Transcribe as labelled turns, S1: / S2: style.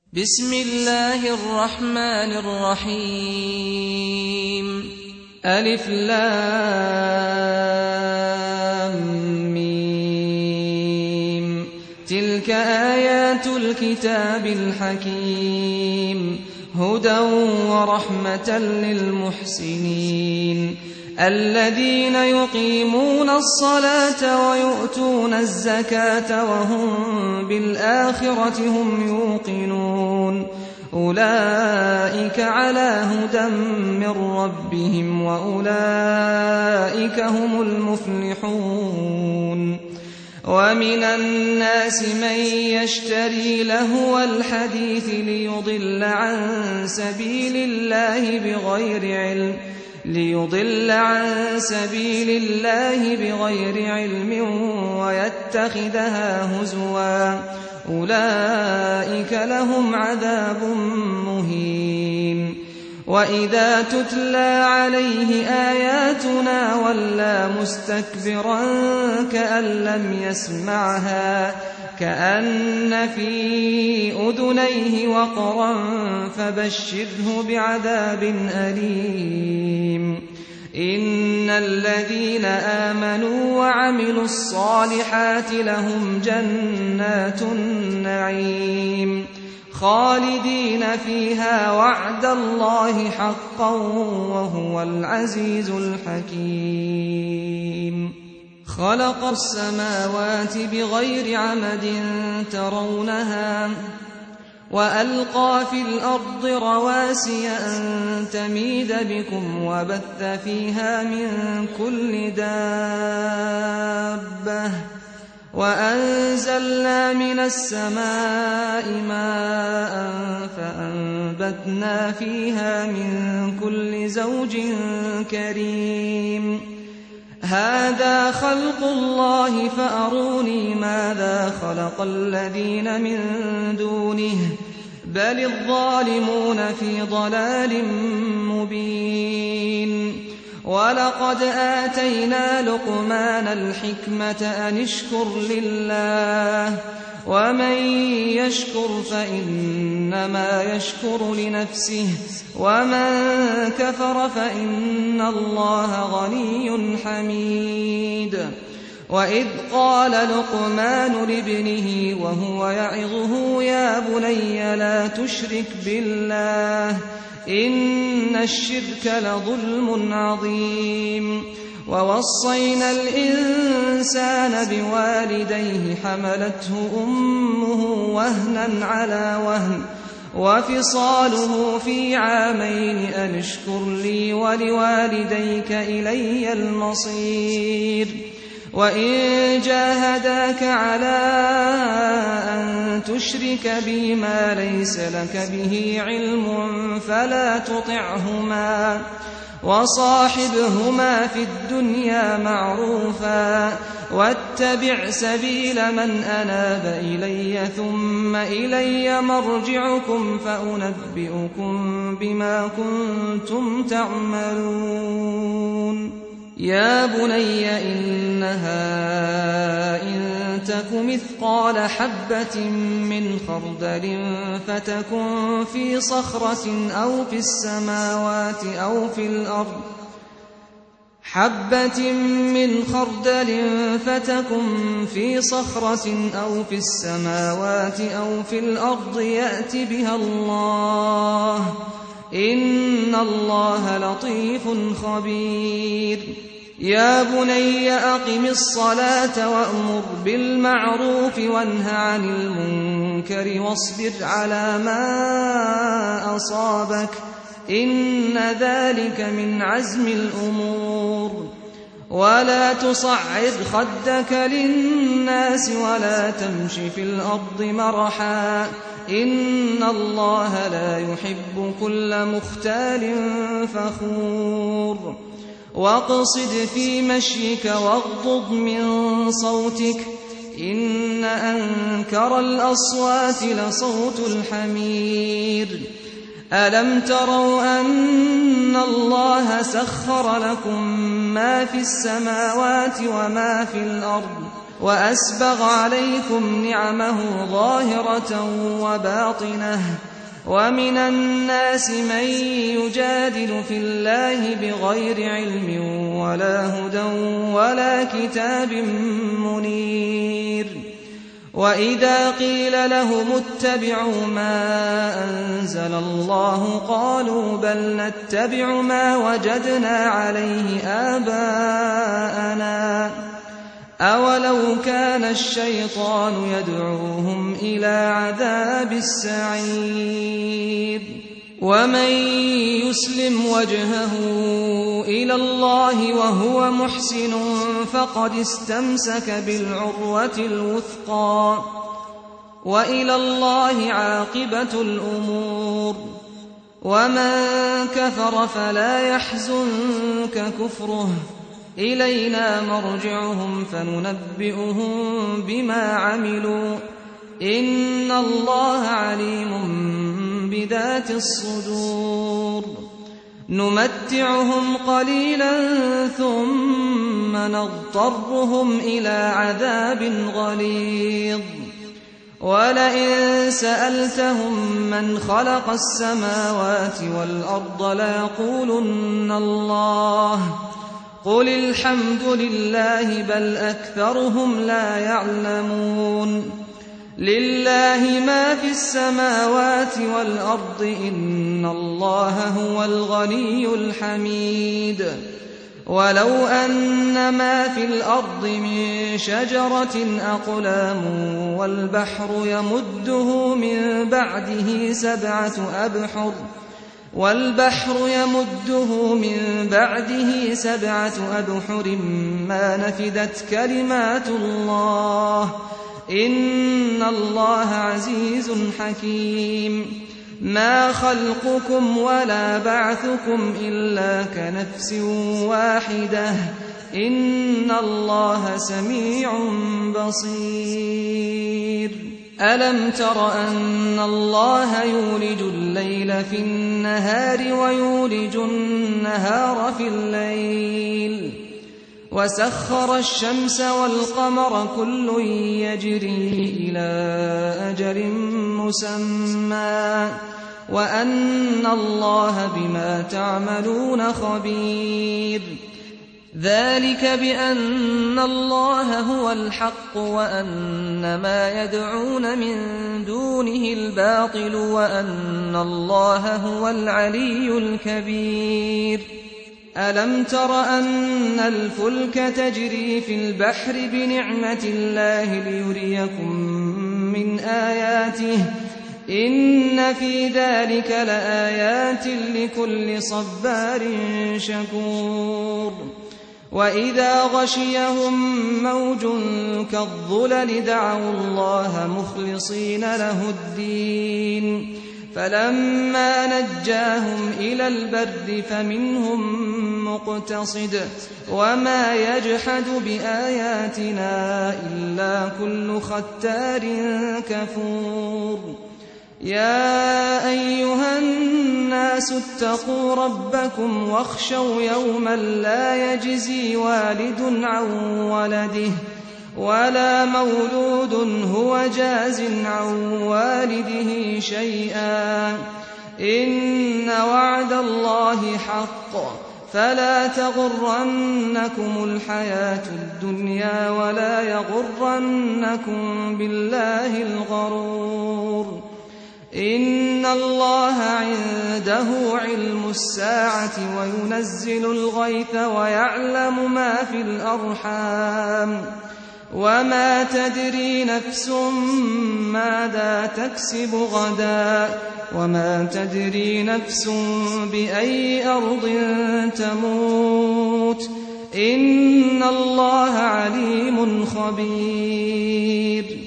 S1: بسم الله الرحمن الرحيم ألف لام ميم تلك آيات الكتاب الحكيم هدى ورحمة للمحسنين الذين يقيمون الصلاة ويؤتون الزكاة وهم بالآخرة هم يوقنون أولئك على هدى من ربهم وأولئك هم المفلحون ومن الناس من يشتري لهو الحديث ليضل عن سبيل الله بغير علم ويتخذها هزوا أولئك لهم عذاب مهين وإذا تتلى عليه آياتنا ولى مستكبرا كأن لم يسمعها كأن في أذنيه وقرا فبشره بعذاب أليم إن الذين آمنوا وعملوا الصالحات لهم جنات النعيم خالدين فيها وعد الله حقا وهو العزيز الحكيم خلق السماوات بغير عمد ترونها وألقى في الأرض رواسي أن تميد بكم وبث فيها من كل دابة وأنزلنا من السماء ماء فأنبتنا فيها من كل زوج كريم هذا خلق الله فأروني ماذا خلق الذين من دونه بل الظالمون في ضلال مبين ولقد آتينا لقمان الحكمة أن اشكر لله ومن يشكر فإنما يشكر لنفسه ومن كفر فإن الله غني حميد وإذ قال لقمان لابنه وهو يعظه يا بني لا تشرك بالله إن الشرك لظلم عظيم ووصينا الإنسان بوالديه حملته أمه وهنا على وهن وفصاله في عامين أن اشكر لي ولوالديك إلي المصير وإن جاهداك على أن تشرك بي ما ليس لك به علم فلا تطعهما وصاحبهما في الدنيا معروفا واتبع سبيل من أناب إلي ثم إلي مرجعكم فأنبئكم بما كنتم تعملون يا بني إنها إن تك مثقال حبة من خردل فتكن في صخرة أو في السماوات أو في الأرض حبة من خردل فتكن في صخرة أو في السماوات أو في الأرض يأت بها الله إن الله لطيف خبير يا بني أقم الصلاة وأمر بالمعروف وانه عن المنكر واصبر على ما أصابك إن ذلك من عزم الأمور ولا تصعد خدك للناس ولا تمش في الأرض مرحا إن الله لا يحب كل مختال فخور واقصد في مشيك واغضض من صوتك إن أنكر الأصوات لصوت الحمير ألم تروا أن الله سخر لكم ما في السماوات وما في الأرض وأسبغ عليكم نعمه ظاهرة وباطنة ومن الناس من يجادل في الله بغير علم ولا هدى ولا كتاب منير وإذا قيل لهم اتبعوا ما أنزل الله قالوا بل نتبع ما وجدنا عليه آباءنا أولو كان الشيطان يدعوهم إلى عذاب السعير ومن يسلم وجهه إلى الله وهو محسن فقد استمسك بالعروة الوثقى وإلى الله عاقبة الأمور ومن كفر فلا يحزنك كفره إلينا مرجعهم فننبئهم بما عملوا إن الله عليم بذات الصدور نمتعهم قليلا ثم نضطرهم إلى عذاب غليظ ولئن سألتهم من خلق السماوات والأرض ليقولن الله قل الحمد لله بل أكثرهم لا يعلمون لله ما في السماوات والأرض إن الله هو الغني الحميد ولو أن ما في الأرض من شجرة أقلام والبحر يمده من بعده سبعة أبحر ما نفدت كلمات الله إن الله عزيز حكيم ما خلقكم ولا بعثكم إلا كنفس واحدة إن الله سميع بصير ألم تر أن الله يولج الليل في النهار ويولج النهار في الليل وسخر الشمس والقمر كل يجري إلى أجل مسمى وأن الله بما تعملون خبير ذلك بأن الله هو الحق وأن ما يدعون من دونه الباطل وأن الله هو العلي الكبير ألم تر أن الفلك تجري في البحر بنعمة الله ليريكم من آياته إن في ذلك لآيات لكل صبار شكور وإذا غشيهم موج كالظلل دعوا الله مخلصين له الدين فلما نجاهم إلى البر فمنهم مقتصد وما يجحد بآياتنا إلا كل ختار كفور يا أيها الناس اتقوا ربكم واخشوا يوما لا يجزي والد عن ولده ولا مولود هو جاز عن والده شيئا إن وعد الله حق فلا تغرنكم الحياة الدنيا ولا يغرنكم بالله الغرور إن الله عنده علم الساعة وينزل الغيث ويعلم ما في الأرحام وما تدري نفس ماذا تكسب غدا وما تدري نفس بأي أرض تموت إن الله عليم خبير